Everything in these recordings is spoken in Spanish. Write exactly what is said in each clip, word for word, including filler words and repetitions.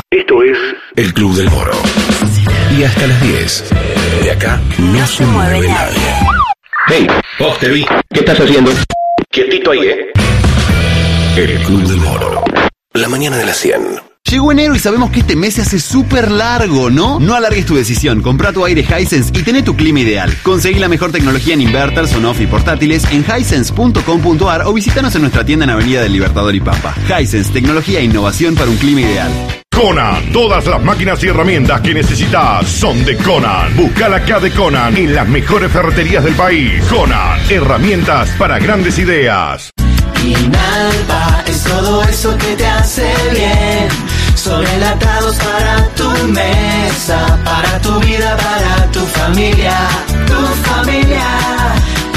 Esto es El Club del Moro. Y hasta las diez. De acá no, no se mueve nadie. Hey, vos te vi. ¿Qué estás haciendo? Quietito ahí, ¿eh? El Club del Moro. La mañana de las cien. Llegó enero y sabemos que este mes se hace súper largo, ¿no? No alargues tu decisión. Comprá tu aire Hisense y tené tu clima ideal. Conseguí la mejor tecnología en inverters, on-off y portátiles en hisense punto com punto ar o visítanos en nuestra tienda en Avenida del Libertador y Pampa. Hisense, tecnología e innovación para un clima ideal. Conan, todas las máquinas y herramientas que necesitas son de Conan. Buscala acá de Conan en las mejores ferreterías del país. Conan, herramientas para grandes ideas. Inalpa es todo eso que te hace bien. Son enlatados para tu mesa, para tu vida, para tu familia, tu familia.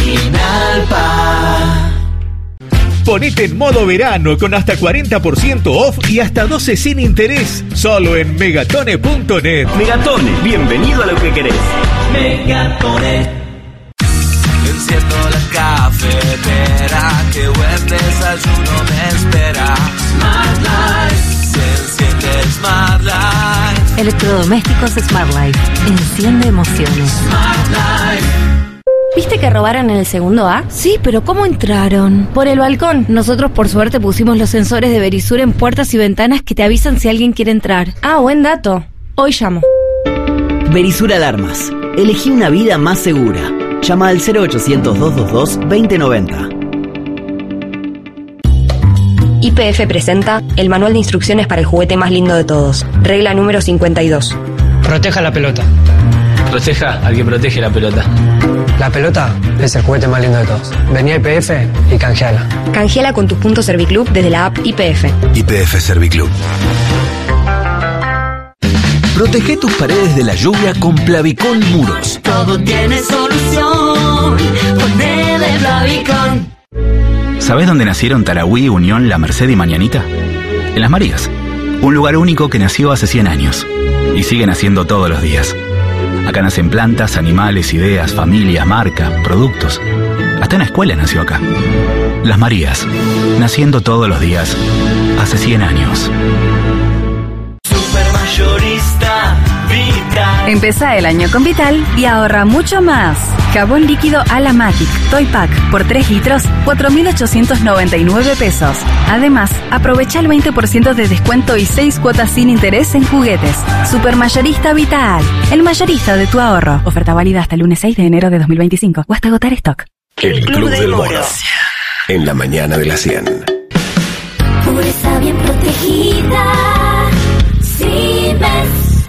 Inalpa. Ponete en modo verano con hasta cuarenta por ciento off y hasta doce sin interés. Solo en megatone punto net. Megatone, bienvenido a lo que querés. Megatone. Enciendo la cafetera, que buen desayuno me espera. Smart Life. Se enciende Smart Life. Electrodomésticos Smart Life. Enciende emociones. Smart Life. ¿Viste que robaron en el segundo A? Sí, pero ¿cómo entraron? Por el balcón. Nosotros por suerte pusimos los sensores de Verisur en puertas y ventanas que te avisan si alguien quiere entrar. Ah, buen dato. Hoy llamo. Verisur Alarmas. Elegí una vida más segura. Llama al cero ochocientos, doscientos veintidós, veinte noventa. Y P F presenta el manual de instrucciones para el juguete más lindo de todos. Regla número cincuenta y dos. Proteja la pelota. Proteja al que protege la pelota. La pelota es el juguete más lindo de todos. Vení a I P F y canjeala. Canjeala con tus puntos Serviclub desde la app I P F. I P F Serviclub. Protege tus paredes de la lluvia con Plavicón Muros. Todo tiene solución. Ponele Plavicón. ¿Sabés dónde nacieron Tarahui, Unión, La Merced y Mañanita? En Las Marías. Un lugar único que nació hace cien años. Y sigue naciendo todos los días. Acá nacen plantas, animales, ideas, familias, marcas, productos. Hasta una escuela nació acá. Las Marías. Naciendo todos los días. Hace cien años. Supermayorista Vital. Empezá el año con Vital y ahorra mucho más. Jabón líquido Alamatic Toy Pack por tres litros, cuatro mil ochocientos noventa y nueve pesos. Además, aprovecha el veinte por ciento de descuento y seis cuotas sin interés en juguetes. Supermayorista Vital, el mayorista de tu ahorro. Oferta válida hasta el lunes seis de enero de dos mil veinticinco o hasta agotar stock. El, el Club, Club del Moro. Moro. En la mañana de las cien. Pureza bien protegida. Si ves.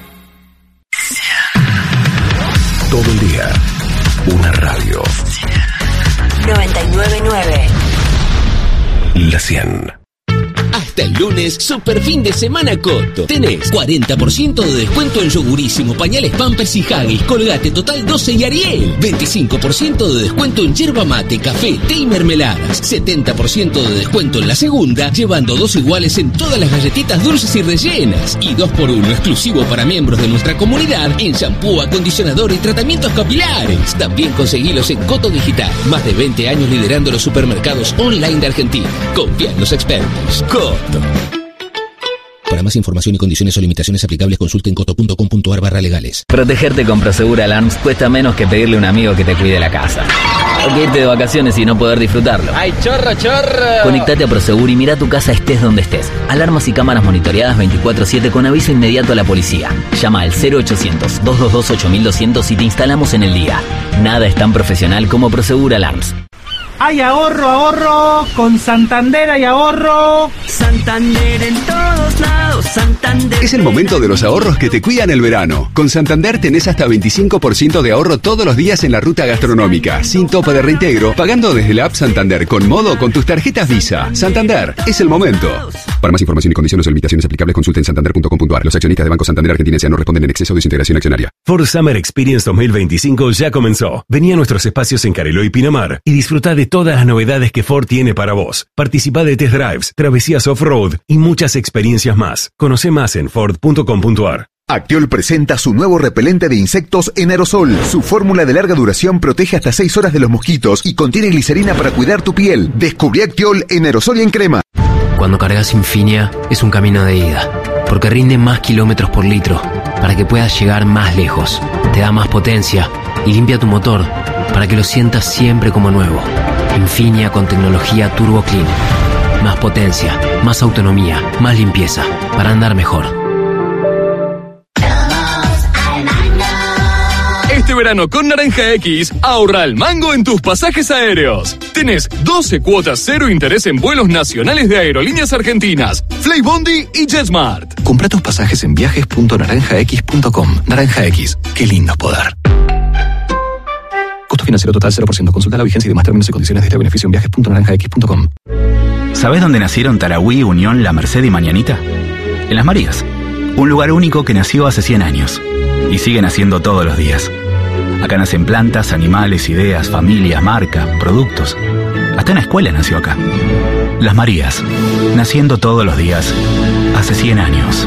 Todo el día. Una radio. noventa y nueve punto nueve. La cien. Hasta el lunes, super fin de semana Coto. Tenés cuarenta por ciento de descuento en yogurísimo, pañales Pampers y Huggies, Colgate Total doce y Ariel. veinticinco por ciento de descuento en yerba mate, café, té y mermeladas. setenta por ciento de descuento en la segunda, llevando dos iguales en todas las galletitas dulces y rellenas. Y dos por uno exclusivo para miembros de nuestra comunidad en shampoo, acondicionador y tratamientos capilares. También conseguilos en Coto Digital. Más de veinte años liderando los supermercados online de Argentina. Confía en los expertos. Coto. Para más información y condiciones o limitaciones aplicables, consulten coto punto com punto ar barra legales. Protegerte con Prosegur Alarms cuesta menos que pedirle a un amigo que te cuide la casa. O que irte de vacaciones y no poder disfrutarlo. ¡Ay, chorro, chorro! Conectate a Prosegur y mira tu casa estés donde estés. Alarmas y cámaras monitoreadas veinticuatro siete con aviso inmediato a la policía. Llama al cero ochocientos, doscientos veintidós, ocho mil doscientos y te instalamos en el día. Nada es tan profesional como Prosegur Alarms. Hay ahorro, ahorro, con Santander hay ahorro. Santander en todos lados, Santander. Es el momento de los ahorros que te cuidan el verano. Con Santander tenés hasta veinticinco por ciento de ahorro todos los días en la ruta gastronómica, sin tope de reintegro, pagando desde la app Santander con modo con tus tarjetas Visa. Santander, es el momento. Para más información y condiciones o limitaciones aplicables, consulten santander punto com punto ar. Los accionistas de Banco Santander Argentina S A no responden en exceso de su integración accionaria. Ford Summer Experience dos mil veinticinco ya comenzó. Vení a nuestros espacios en Cariló y Pinamar y disfrutá de todas las novedades que Ford tiene para vos. Participá de test drives, travesías off-road y muchas experiencias más. Conoce más en ford punto com punto ar. Actiol presenta su nuevo repelente de insectos en aerosol. Su fórmula de larga duración protege hasta seis horas de los mosquitos y contiene glicerina para cuidar tu piel. Descubrí Actiol en aerosol y en crema. Cuando cargas Infinia, es un camino de ida. porque rinde más kilómetros por litro, para que puedas llegar más lejos. Te da más potencia y limpia tu motor, para que lo sientas siempre como nuevo. Infinia con tecnología Turbo Clean. Más potencia, más autonomía, más limpieza, para andar mejor. Este verano con Naranja X, ahorra al mango en tus pasajes aéreos. Tenés doce cuotas cero interés en vuelos nacionales de Aerolíneas Argentinas, Flybondi y JetSmart. Compra tus pasajes en viajes punto naranja x punto com. Naranja X, qué lindo es poder. Costo financiero total cero por ciento. Consulta la vigencia y demás términos y condiciones de este beneficio en viajes punto naranja x punto com. ¿Sabés dónde nacieron Tarahui, Unión, La Merced y Mañanita? En Las Marías. Un lugar único que nació hace cien años. Y sigue naciendo todos los días. Acá nacen plantas, animales, ideas, familias, marca, productos. Hasta una escuela nació acá. Las Marías. Naciendo todos los días. Hace cien años.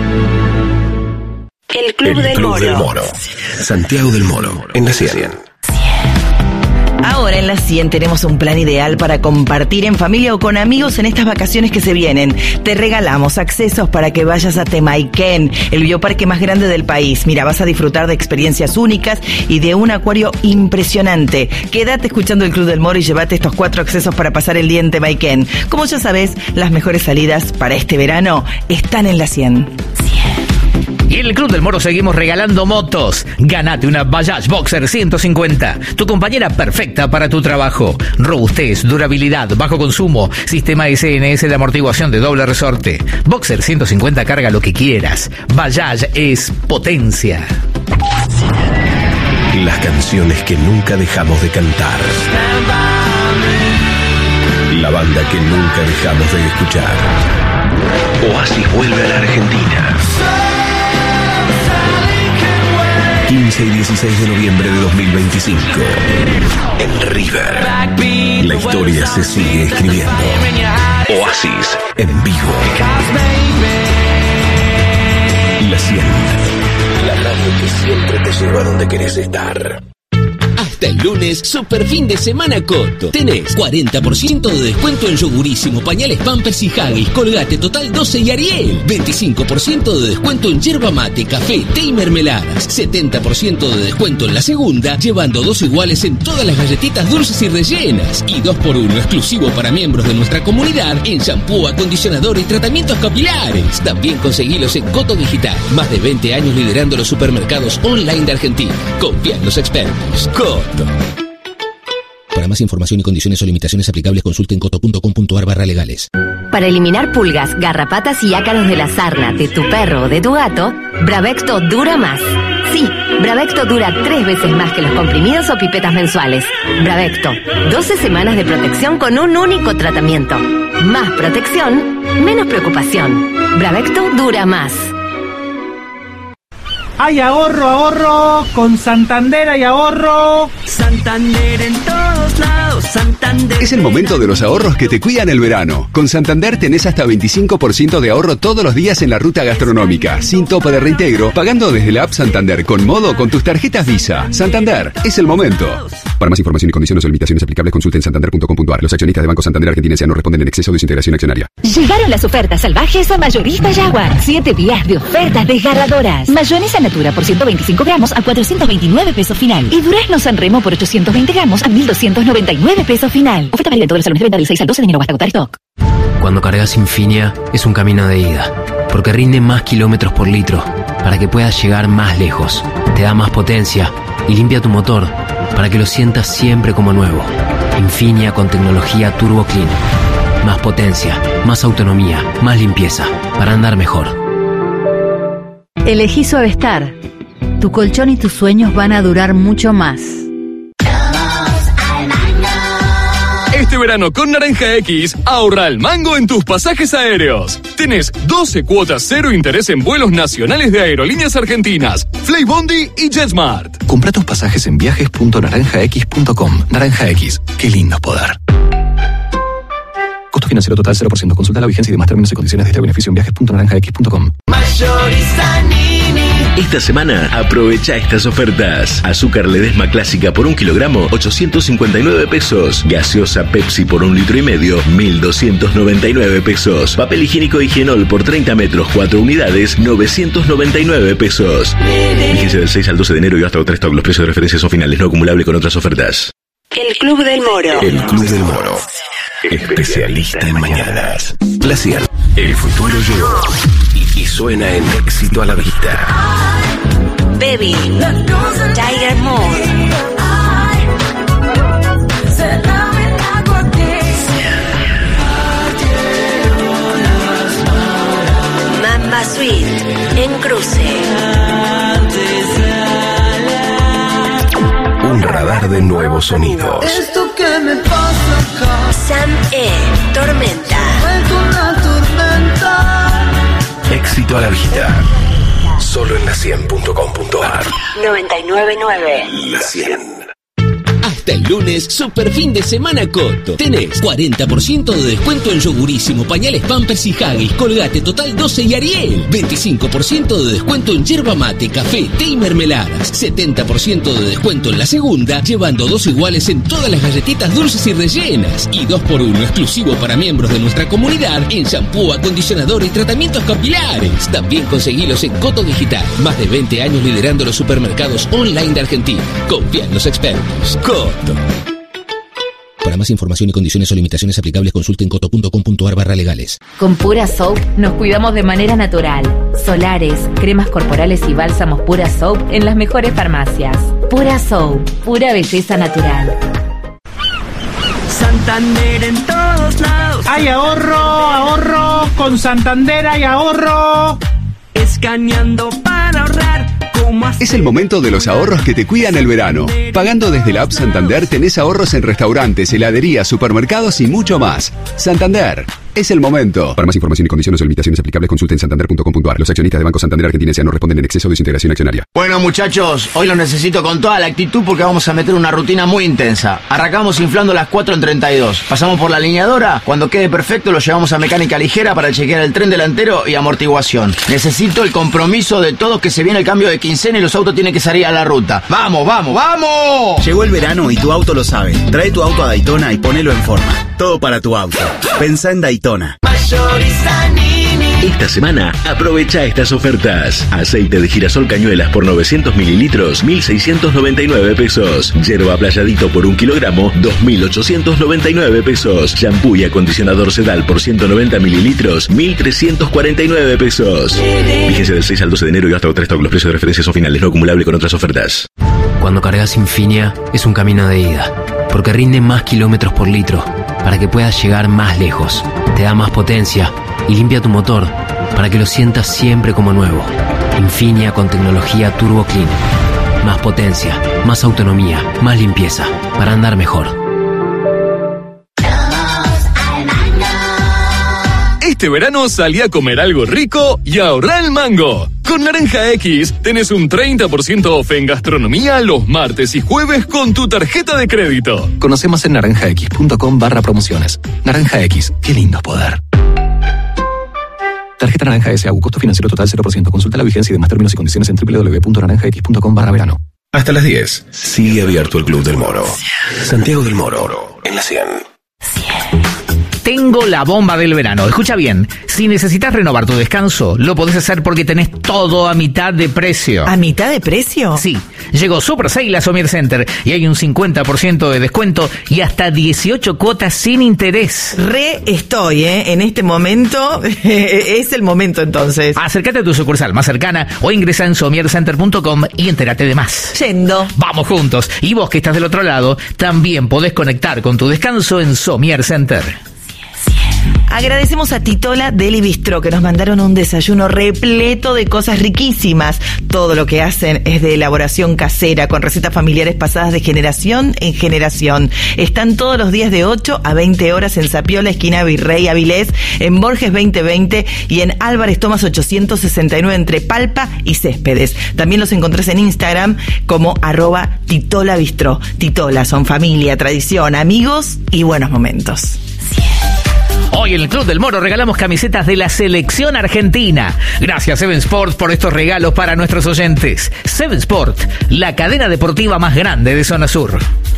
El Club, El del, Club Moro. del Moro. Santiago del Moro. En la cien. Ahora en la cien tenemos un plan ideal para compartir en familia o con amigos en estas vacaciones que se vienen. Te regalamos accesos para que vayas a Temaiken, el bioparque más grande del país. Mira, vas a disfrutar de experiencias únicas y de un acuario impresionante. Quédate escuchando el Club del Moro y llévate estos cuatro accesos para pasar el día en Temaiken. Como ya sabes, las mejores salidas para este verano están en la cien. Y en el Club del Moro seguimos regalando motos. Ganate una Bajaj Boxer ciento cincuenta, tu compañera perfecta para tu trabajo. Robustez, durabilidad, bajo consumo, sistema S N S de amortiguación de doble resorte. Boxer ciento cincuenta carga lo que quieras. Bajaj es potencia. Las canciones que nunca dejamos de cantar. La banda que nunca dejamos de escuchar. Oasis vuelve a la Argentina. quince y dieciséis de noviembre de dos mil veinticinco. En River. La historia se sigue escribiendo. Oasis en vivo. La cien. La radio que siempre te lleva a donde querés estar. Hasta el lunes, super fin de semana Coto. Tenés cuarenta por ciento de descuento en yogurísimo, pañales Pampers y Huggies, Colgate Total doce y Ariel. veinticinco por ciento de descuento en yerba mate, café, té y mermeladas. setenta por ciento de descuento en la segunda, llevando dos iguales en todas las galletitas dulces y rellenas. Y dos por uno exclusivo para miembros de nuestra comunidad en shampoo, acondicionador y tratamientos capilares. También conseguilos en Coto Digital. Más de veinte años liderando los supermercados online de Argentina. Confía en los expertos. Coto. Para más información y condiciones o limitaciones aplicables, consulten coto punto com punto ar barra legales. Para eliminar pulgas, garrapatas y ácaros de la sarna de tu perro o de tu gato, Bravecto dura más. Sí, Bravecto dura tres veces más que los comprimidos o pipetas mensuales. Bravecto, doce semanas de protección con un único tratamiento. Más protección, menos preocupación. Bravecto dura más. ¡Hay ahorro, ahorro! Con Santander hay ahorro. Santander en todos lados, Santander. Es el momento de los ahorros que te cuidan el verano. Con Santander tenés hasta veinticinco por ciento de ahorro todos los días en la ruta gastronómica, sin tope de reintegro, pagando desde la app Santander con modo con tus tarjetas Visa. Santander, es el momento. Para más información y condiciones o limitaciones aplicables, consulten santander punto com punto ar. Los accionistas de Banco Santander Argentina S A no responden en exceso de su integración accionaria. Llegaron las ofertas salvajes a Mayorista Jaguar. Siete días de ofertas desgarradoras. Mayonesa Natura por ciento veinticinco gramos a cuatrocientos veintinueve pesos final. Y Durazno Sanremo por ochocientos veinte gramos a mil doscientos noventa y nueve pesos final. Oferta válida en todos los salones de venta del seis al doce de enero hasta agotar stock. Cuando cargas Infinia es un camino de ida, porque rinde más kilómetros por litro, para que puedas llegar más lejos. Te da más potencia y limpia tu motor, para que lo sientas siempre como nuevo. Infinia con tecnología Turbo Clean. Más potencia, más autonomía, más limpieza, para andar mejor. Elegí Suavestar. Tu colchón y tus sueños van a durar mucho más. Este verano con Naranja X, ahorra al mango en tus pasajes aéreos. Tenés doce cuotas cero interés en vuelos nacionales de Aerolíneas Argentinas, Flybondi y JetSmart. Compra tus pasajes en viajes punto naranja x punto com. Naranja X, qué lindo es poder. Costo financiero total cero por ciento. Consulta la vigencia y demás términos y condiciones de este beneficio en viajes punto naranja x punto com. Mayorista Nini. Este Esta semana aprovecha estas ofertas. Azúcar Ledesma clásica por un kilogramo, ochocientos cincuenta y nueve pesos. Gaseosa Pepsi por un litro y medio, mil doscientos noventa y nueve pesos. Papel higiénico Higienol por treinta metros, cuatro unidades, novecientos noventa y nueve pesos. Vigencia del seis al doce de enero y hasta otro stock. Los precios de referencia son finales, no acumulable con otras ofertas. El Club del Moro. El Club del Moro. Especialista en mañanas. Glaciar. El futuro llegó. Y, y suena en Éxito a la Vista. Baby. Tiger Moore. Mamba Suite. En cruce. Un radar de nuevos sonidos. Esto que me pasa acá. Sam E. Tormenta. Una tormenta. Éxito a la Vista. Solo en la cien punto com punto ar. noventa y nueve punto nueve. La cien. Hasta el lunes, super fin de semana Coto. Tenés cuarenta por ciento de descuento en Yogurísimo, pañales Pampers y Haggis, Colgate Total doce y Ariel. veinticinco por ciento de descuento en yerba mate, café, té y mermeladas. setenta por ciento de descuento en la segunda, llevando dos iguales en todas las galletitas dulces y rellenas. Y dos por uno exclusivo para miembros de nuestra comunidad en shampoo, acondicionador y tratamientos capilares. También conseguilos en Coto Digital. Más de veinte años liderando los supermercados online de Argentina. Confía en los expertos. Coto. Para más información y condiciones o limitaciones aplicables, consulten coto punto com punto ar barra legales. Con Pura Soap nos cuidamos de manera natural. Solares, cremas corporales y bálsamos Pura Soap en las mejores farmacias. Pura Soap, pura belleza natural. Santander en todos lados. Hay ahorro, ahorro. Con Santander hay ahorro. Escaneando para ahorrar. Es el momento de los ahorros que te cuidan el verano. Pagando desde la app Santander tenés ahorros en restaurantes, heladerías, supermercados y mucho más. Santander, es el momento. Para más información y condiciones o limitaciones aplicables, consulten santander punto com punto ar. Los accionistas de Banco Santander Argentina S A no responden en exceso de su integración accionaria. Bueno, muchachos, hoy lo necesito con toda la actitud porque vamos a meter una rutina muy intensa. Arrancamos inflando las cuatro en treinta y dos. Pasamos por la alineadora. Cuando quede perfecto lo llevamos a mecánica ligera para chequear el tren delantero y amortiguación. Necesito el compromiso de todos que se viene el cambio de quincena y los autos tienen que salir a la ruta. ¡Vamos, vamos, vamos! Llegó el verano y tu auto lo sabe. Trae tu auto a Daytona y ponelo en forma. Todo para tu auto. Pensá en Daytona. Esta semana aprovecha estas ofertas. Aceite de girasol cañuelas por novecientos mililitros, mil seiscientos noventa y nueve pesos. Yerba playadito por un kilogramo, dos mil ochocientos noventa y nueve pesos. Shampoo y acondicionador Sedal por ciento noventa mililitros, mil trescientos cuarenta y nueve pesos. Vigencia del seis al doce de enero y hasta otro stock. Los precios de referencia son finales, no acumulable con otras ofertas. Cuando cargas Infinia es un camino de ida, porque rinde más kilómetros por litro, para que puedas llegar más lejos. Te da más potencia y limpia tu motor, para que lo sientas siempre como nuevo. Infinia con tecnología Turbo Clean. Más potencia, más autonomía, más limpieza, para andar mejor. Este verano salí a comer algo rico y ahorrá el mango. Con Naranja X tenés un treinta por ciento off en gastronomía los martes y jueves con tu tarjeta de crédito. Conoce más en naranjax.com barra promociones. Naranja X, qué lindo poder. Tarjeta Naranja S A U, costo financiero total cero por ciento. Consulta la vigencia y demás términos y condiciones en doble u doble u doble u punto naranjax.com barra verano. Hasta las diez. Sigue abierto el Club del Moro. Santiago del Moro, en la cien. Tengo la bomba del verano. Escucha bien, si necesitas renovar tu descanso, lo podés hacer porque tenés todo a mitad de precio. ¿A mitad de precio? Sí, llegó Super Sale a Somier Center y hay un cincuenta por ciento de descuento y hasta dieciocho cuotas sin interés. Re estoy, ¿eh? En este momento, es el momento entonces. Acércate a tu sucursal más cercana o ingresa en somier center punto com y entérate de más. Yendo. Vamos juntos. Y vos que estás del otro lado, también podés conectar con tu descanso en Somier Center. Agradecemos a Titola Deli Bistro que nos mandaron un desayuno repleto de cosas riquísimas. Todo lo que hacen es de elaboración casera, con recetas familiares pasadas de generación en generación. Están todos los días de ocho a veinte horas en Zapiola, esquina Virrey Avilés, en Borges veinte veinte y en Álvarez Thomas ochocientos sesenta y nueve entre Palpa y Céspedes. También los encontrás en Instagram como arroba Titola Bistro. Titola son familia, tradición, amigos y buenos momentos. Hoy en el Club del Moro regalamos camisetas de la selección argentina. Gracias Seven Sport por estos regalos para nuestros oyentes. Seven Sport, la cadena deportiva más grande de Zona Sur.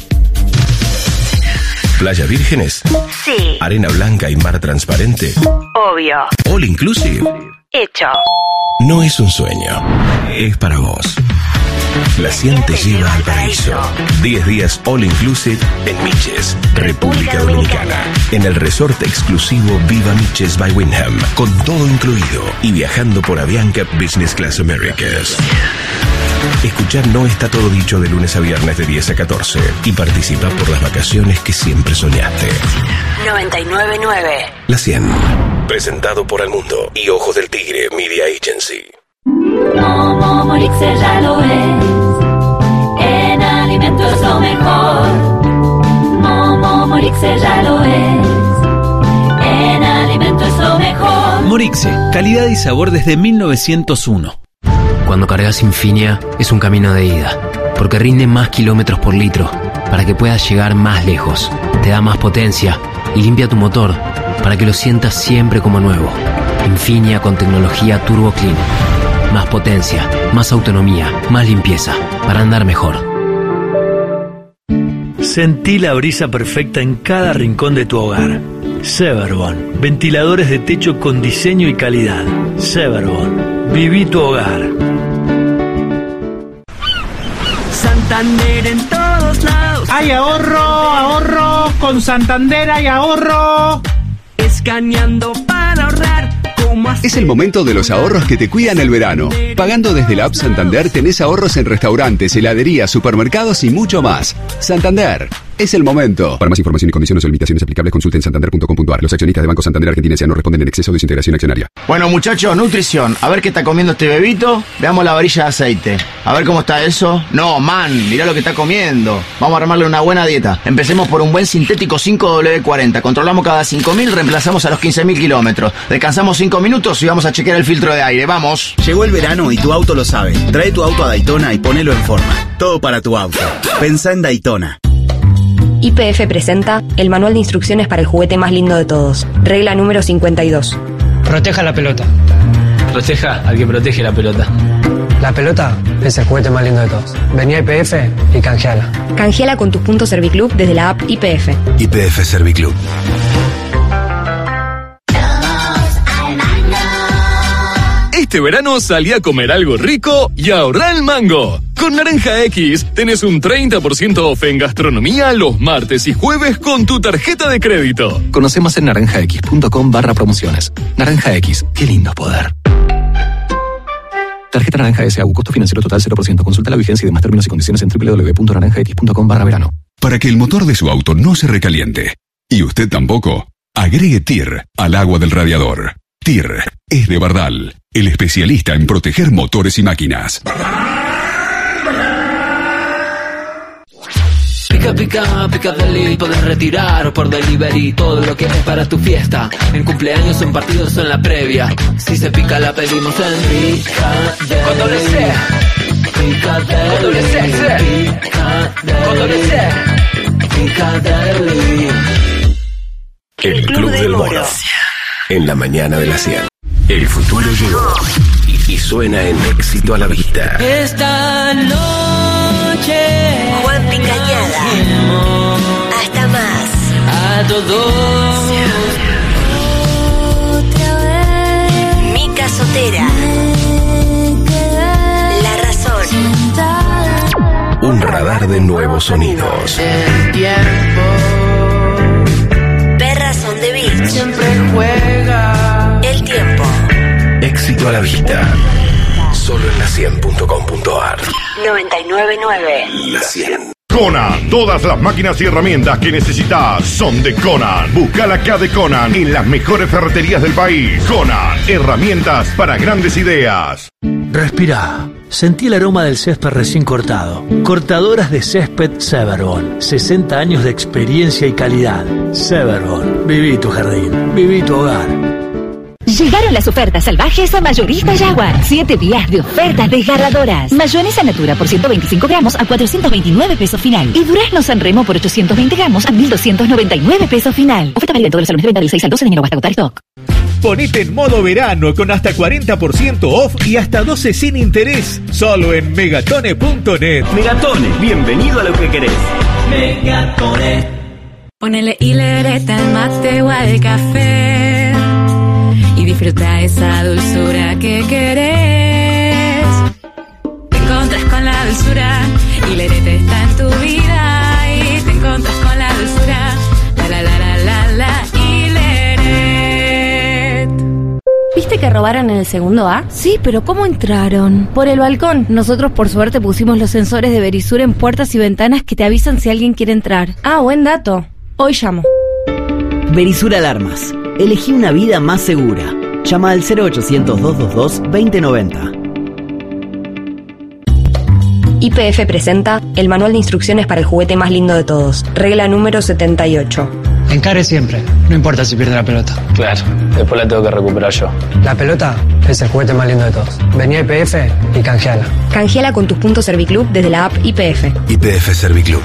¿Playa Vírgenes? Sí. ¿Arena blanca y mar transparente? Obvio. ¿All inclusive? Hecho. No es un sueño, es para vos. La Cien te lleva al paraíso. diez días all inclusive en Miches, República Dominicana. En el resort exclusivo Viva Miches by Wyndham, con todo incluido y viajando por Avianca Business Class Americas. Escuchar No Está Todo Dicho de lunes a viernes de diez a catorce y participa por las vacaciones que siempre soñaste. noventa y nueve nueve. La Cien, presentado por Almundo y Ojos del Tigre Media Agency. Momo Morixe ya lo es, en alimentos es lo mejor. Momo Morixe ya lo es, en alimentos es lo mejor. Morixe, calidad y sabor desde mil novecientos uno. Cuando cargas Infinia es un camino de ida, porque rinde más kilómetros por litro, para que puedas llegar más lejos. Te da más potencia y limpia tu motor, para que lo sientas siempre como nuevo. Infinia con tecnología Turbo Clean. Más potencia, más autonomía, más limpieza, para andar mejor. Sentí la brisa perfecta en cada rincón de tu hogar. Severbond, ventiladores de techo con diseño y calidad. Severbond, viví tu hogar. Santander en todos lados. Hay ahorro, ahorro. Con Santander hay ahorro. Escaneando para ahorrar. Es el momento de los ahorros que te cuidan el verano. Pagando desde la app Santander tenés ahorros en restaurantes, heladerías, supermercados y mucho más. Santander, es el momento. Para más información y condiciones o limitaciones aplicables, consulte en santander punto com punto a r. Los accionistas de Banco Santander Argentina S A no responden en exceso de su integración accionaria. Bueno, muchachos, nutrición. A ver qué está comiendo este bebito. Veamos la varilla de aceite. A ver cómo está eso. No, man, mirá lo que está comiendo. Vamos a armarle una buena dieta. Empecemos por un buen sintético cinco W cuarenta. Controlamos cada cinco mil, reemplazamos a los quince mil kilómetros. Descansamos cinco minutos y vamos a chequear el filtro de aire. Vamos. Llegó el verano y tu auto lo sabe. Trae tu auto a Daytona y ponelo en forma. Todo para tu auto. Pensá en Daytona. Y P F presenta el manual de instrucciones para el juguete más lindo de todos. Regla número cincuenta y dos. Proteja la pelota. Proteja al que protege la pelota. La pelota es el juguete más lindo de todos. Vení a I P F y canjeala. Canjeala con tus puntos Serviclub desde la app I P F. I P F Serviclub. Este verano salí a comer algo rico y ahorrá el mango. Con Naranja X tenés un treinta por ciento off en gastronomía los martes y jueves con tu tarjeta de crédito. Conoce más en naranjax.com barra promociones. Naranja X, qué lindo poder. Tarjeta Naranja S A U, costo financiero total cero por ciento. Consulta la vigencia y demás términos y condiciones en doble u doble u doble u punto naranjax punto com barra verano. Para que el motor de su auto no se recaliente, y usted tampoco, agregue T I R al agua del radiador. T I R es de Bardal, el especialista en proteger motores y máquinas. Pica, pica, pica deli, podés retirar por delivery todo lo que es para tu fiesta. En cumpleaños, en partidos o en la previa. Si se pica la pedimos en Pica Deli. Con doble C. Pica Deli. Con doble C, C. Pica Deli. Con doble C. Pica Deli. El Club del Moro. En la mañana de la cien. El futuro llegó y, y suena en Éxito a la Vista. Esta noche Juan Picañada. Hasta más. A todos. Otra vez. Mica Sotera. La Razón. Un radar de nuevos sonidos. El tiempo Perras on the Beach. siempre juega. El tiempo. Éxito a la Vista. Solo en la cien punto com punto a r. noventa y nueve nueve. La cien. Conan, todas las máquinas y herramientas que necesitas son de Conan. Buscala acá de Conan en las mejores ferreterías del país. Conan, herramientas para grandes ideas. Respirá. Sentí el aroma del césped recién cortado. Cortadoras de césped Severbond. sesenta años de experiencia y calidad. Severbond. Viví tu jardín. Viví tu hogar. Llegaron las ofertas salvajes a Mayorista Jaguar. Siete días de ofertas desgarradoras. Mayonesa Natura por ciento veinticinco gramos a cuatrocientos veintinueve pesos final. Y Durazno Sanremo por ochocientos veinte gramos a mil doscientos noventa y nueve pesos final. Oferta válida en todos los salones de venta del seis al doce de enero hasta agotar stock. Ponete en modo verano con hasta cuarenta por ciento off y hasta doce sin interés. Solo en megatone punto net. Megatone, bienvenido a lo que querés. Megatone. Ponele hilereta al mate o al café y disfruta esa dulzura que querés. Te encontras con la dulzura, hilereta está en tu vida y te encontras con la dulzura. La la la la la la Hileret. ¿Viste que robaron en el segundo A? Sí, pero ¿cómo entraron? Por el balcón. Nosotros por suerte pusimos los sensores de Verisur en puertas y ventanas que te avisan si alguien quiere entrar. Ah, buen dato. Hoy llamo. Verisur Alarmas. Elegí una vida más segura. Llama al cero ochocientos, doscientos veintidós, veinte noventa. Y P F presenta el manual de instrucciones para el juguete más lindo de todos. Regla número setenta y ocho. Encare siempre, no importa si pierde la pelota. Claro, después la tengo que recuperar yo. La pelota es el juguete más lindo de todos. Vení a I P F y canjeala. Canjeala con tus puntos Serviclub desde la app I P F. I P F Serviclub.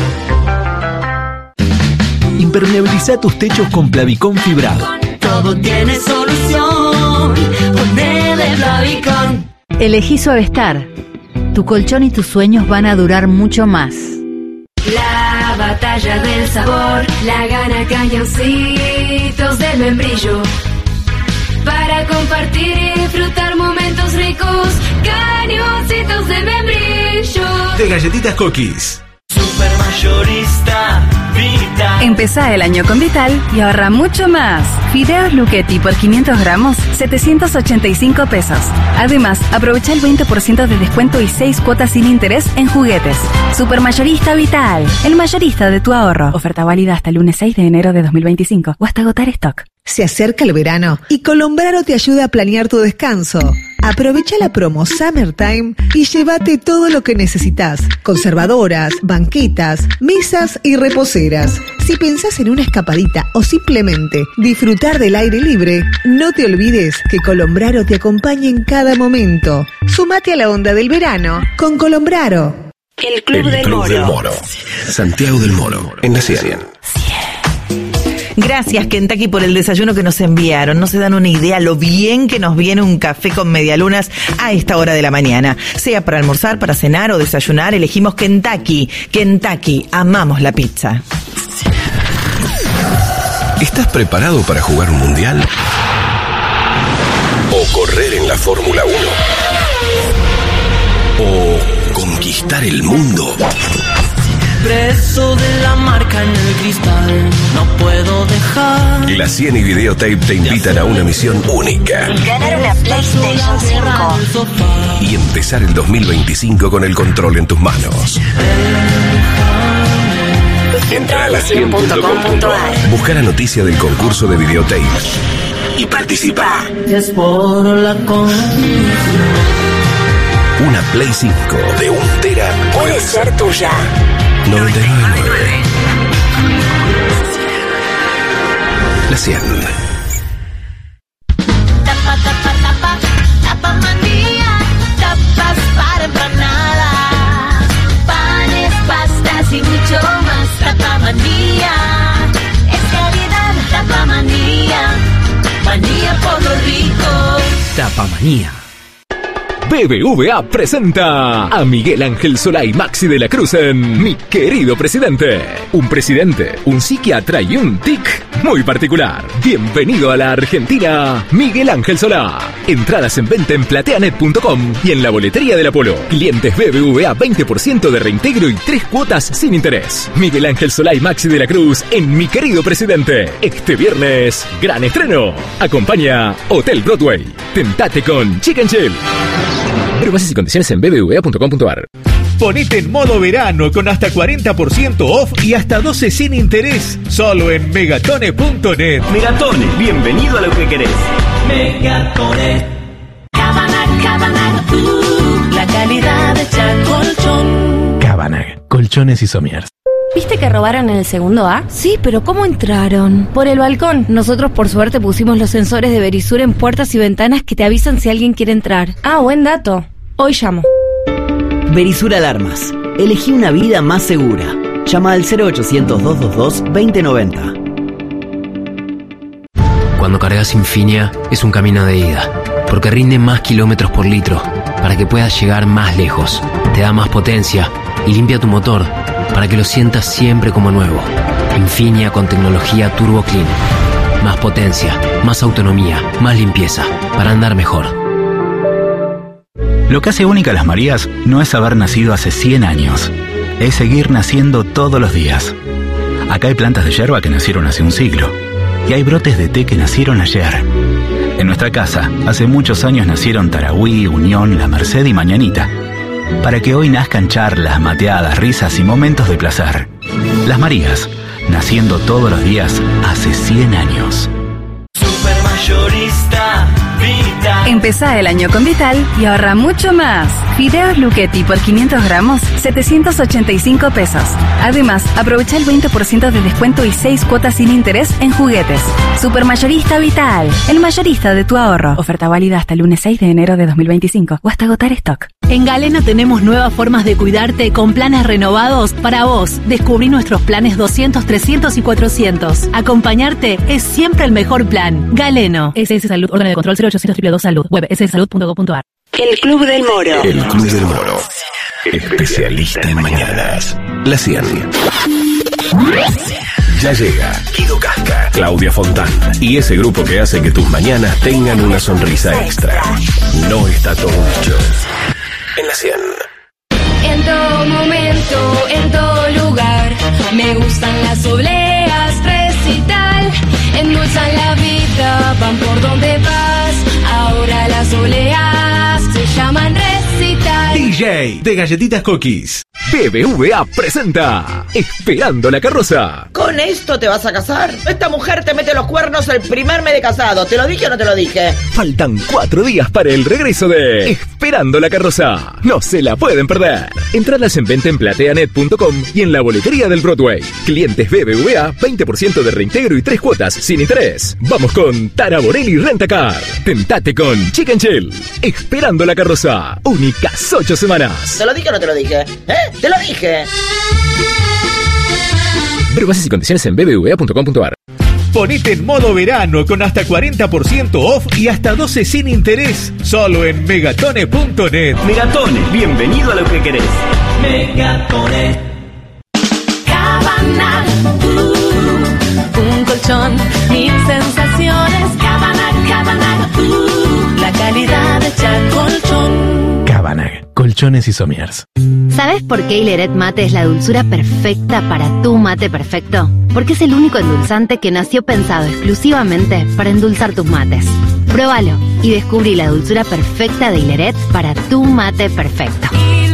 Impermeabiliza tus techos con Plavicón fibrado. Todo tiene solución. Ponele Plavicón. Elegí Suavestar. Tu colchón y tus sueños van a durar mucho más. La batalla del sabor la gana Cañoncitos del Membrillo. Para compartir y disfrutar momentos ricos, Cañoncitos de Membrillo. De galletitas Cookies. Supermayorista Vital. Empezá el año con Vital y ahorra mucho más. Fideos Luchetti por quinientos gramos, setecientos ochenta y cinco pesos. Además, aprovecha el veinte por ciento de descuento y seis cuotas sin interés en juguetes. Supermayorista Vital, el mayorista de tu ahorro. Oferta válida hasta el lunes seis de enero de dos mil veinticinco o hasta agotar stock. Se acerca el verano y Colombraro te ayuda a planear tu descanso. Aprovecha la promo Summertime y llévate todo lo que necesitas. Conservadoras, banquetas, mesas y reposeras. Si pensás en una escapadita o simplemente disfrutar del aire libre, no te olvides que Colombraro te acompaña en cada momento. Sumate a la onda del verano con Colombraro. El Club, el del, Club Moro. del Moro. Santiago del Moro, en la cien. Gracias, Kentucky, por el desayuno que nos enviaron. No se dan una idea lo bien que nos viene un café con medialunas a esta hora de la mañana. Sea para almorzar, para cenar o desayunar, elegimos Kentucky. Kentucky, amamos la pizza. ¿Estás preparado para jugar un mundial? ¿O correr en la Fórmula uno? ¿O conquistar el mundo? Preso de la marca en el cristal, no puedo dejar. La cien y Videotape te invitan a una misión única. Ganar una PlayStation cinco. Y empezar el dos mil veinticinco con el control en tus manos. Entra a la cien punto com punto a r. Busca la noticia del concurso de Videotape y participa. Es por la condición. Una Play cinco de un tera Puede ser tuya. noventa y nueve punto nueve. La cien. Tapa, tapa, tapa, tapa manía, tapas para empanadas, panes, pastas y mucho más. Tapa manía, es calidad. Tapa manía, manía por lo rico. Tapamanía. B B V A presenta a Miguel Ángel Solá y Maxi de la Cruz en Mi Querido Presidente. Un presidente, un psiquiatra y un tic muy particular. Bienvenido a la Argentina, Miguel Ángel Solá. Entradas en venta en plateanet punto com y en la boletería del Apolo. Clientes B B V A veinte por ciento de reintegro y tres cuotas sin interés. Miguel Ángel Solá y Maxi de la Cruz en Mi Querido Presidente. Este viernes, gran estreno. Acompaña Hotel Broadway. Tentate con Chicken Chill. Ver bases y condiciones en b b v a punto com punto a r. Ponete en modo verano con hasta cuarenta por ciento off y hasta doce sin interés. Solo en megatone punto net. Megatone, bienvenido a lo que querés. Megatone. Cabanag, Cabanag, uh, la calidad de Colchón. Cabanag, colchones y somiers. ¿Viste que robaron en el segundo A? Sí, pero ¿cómo entraron? Por el balcón. Nosotros por suerte pusimos los sensores de Verisur en puertas y ventanas que te avisan si alguien quiere entrar. Ah, buen dato. Hoy llamo. Verisur Alarmas. Elegí una vida más segura. Llama al cero ochocientos, doscientos veintidós, veinte noventa. Cuando cargas Infinia es un camino de ida, porque rinde más kilómetros por litro para que puedas llegar más lejos. Te da más potencia y limpia tu motor para que lo sientas siempre como nuevo. Infinia con tecnología Turbo Clean. Más potencia, más autonomía, más limpieza para andar mejor. Lo que hace única a las Marías no es haber nacido hace cien años, es seguir naciendo todos los días. Acá hay plantas de yerba que nacieron hace un siglo y hay brotes de té que nacieron ayer. En nuestra casa, hace muchos años nacieron Tarahui, Unión, La Merced y Mañanita, para que hoy nazcan charlas, mateadas, risas y momentos de placer. Las Marías, naciendo todos los días hace cien años. Supermayorista Vital. Empezá el año con Vital y ahorra mucho más. Fideos Luchetti por quinientos gramos, setecientos ochenta y cinco pesos. Además, aprovecha el veinte por ciento de descuento y seis cuotas sin interés en juguetes. Supermayorista Vital, el mayorista de tu ahorro. Oferta válida hasta el lunes seis de enero de dos mil veinticinco o hasta agotar stock. En Galeno tenemos nuevas formas de cuidarte con planes renovados para vos. Descubrí nuestros planes doscientos, trescientos y cuatrocientos. Acompañarte es siempre el mejor plan. Galeno. S S Salud, orden de control cero ochocientos dos dos Salud. Web s s salud punto com punto a r. El Club del Moro. El Club del Moro. Especialista en mañanas. La cien. Ya llega Guido Casca, Claudia Fontán y ese grupo que hace que tus mañanas tengan una sonrisa extra. No está todo dicho. En la cien. En todo momento, en todo lugar, me gustan las obleas, recital, endulzan la vida, van por donde vas, ahora las obleas se llaman recital. D J de Galletitas Cookies. B B V A presenta Esperando la Carroza. ¿Con esto te vas a casar? Esta mujer te mete los cuernos el primer mes de casado. ¿Te lo dije o no te lo dije? Faltan cuatro días para el regreso de Esperando la Carroza. No se la pueden perder. Entradas en venta en plateanet punto com y en la boletería del Broadway. Clientes B B V A, veinte por ciento de reintegro y tres cuotas sin interés. Vamos con Tara Borelli Rentacar. Tentate con Chicken Chill. Esperando la Carroza. Únicas ocho semanas. ¿Te lo dije o no te lo dije? ¿Eh? ¡Te lo dije! Ver bases y condiciones en b b v a punto com punto a r. Ponete en modo verano con hasta cuarenta por ciento off y hasta doce sin interés. Solo en megatone punto net. Megatone, bienvenido a lo que querés. Megatone. Cabana, uh, un colchón, mil sensaciones. Cabana, Cabana, uh, la calidad de Chacolchón. Cabanag, colchones y somiers. ¿Sabes por qué Hileret Mate es la dulzura perfecta para tu mate perfecto? Porque es el único endulzante que nació pensado exclusivamente para endulzar tus mates. Pruébalo y descubrí la dulzura perfecta de Hileret para tu mate perfecto.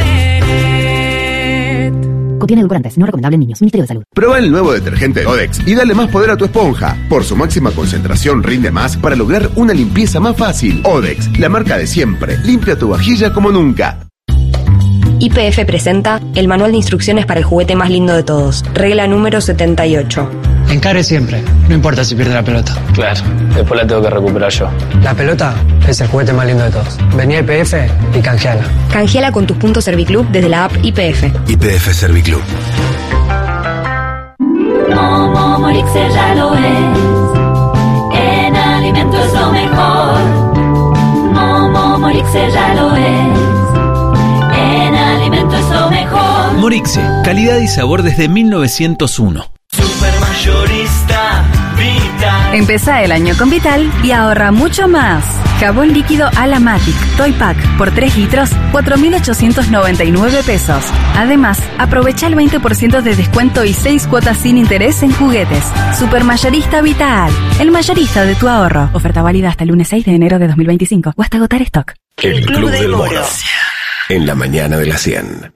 Contiene edulcorantes, no recomendable en niños. Ministerio de Salud. Prueba el nuevo detergente Odex y dale más poder a tu esponja. Por su máxima concentración rinde más para lograr una limpieza más fácil. Odex, la marca de siempre. Limpia tu vajilla como nunca. Y P F presenta el manual de instrucciones para el juguete más lindo de todos. Regla número setenta y ocho. Encare siempre, no importa si pierde la pelota. Claro, después la tengo que recuperar yo. La pelota es el juguete más lindo de todos. Vení a I P F y canjeala. Canjeala con tus puntos Serviclub desde la app I P F. I P F Serviclub. Momo Morixe ya lo es. En alimento es lo mejor. Momo Morixe ya lo es. En alimento es lo mejor. Morixe, calidad y sabor desde mil novecientos uno. Supermayorista Vital. Empezá el año con Vital y ahorra mucho más. Jabón líquido Alamatic Toy Pack por tres litros, cuatro mil ochocientos noventa y nueve pesos. Además, aprovecha el veinte por ciento de descuento y seis cuotas sin interés en juguetes. Supermayorista Vital, el mayorista de tu ahorro. Oferta válida hasta el lunes seis de enero de dos mil veinticinco o hasta agotar stock. El Club del Moro. En la mañana de la cien.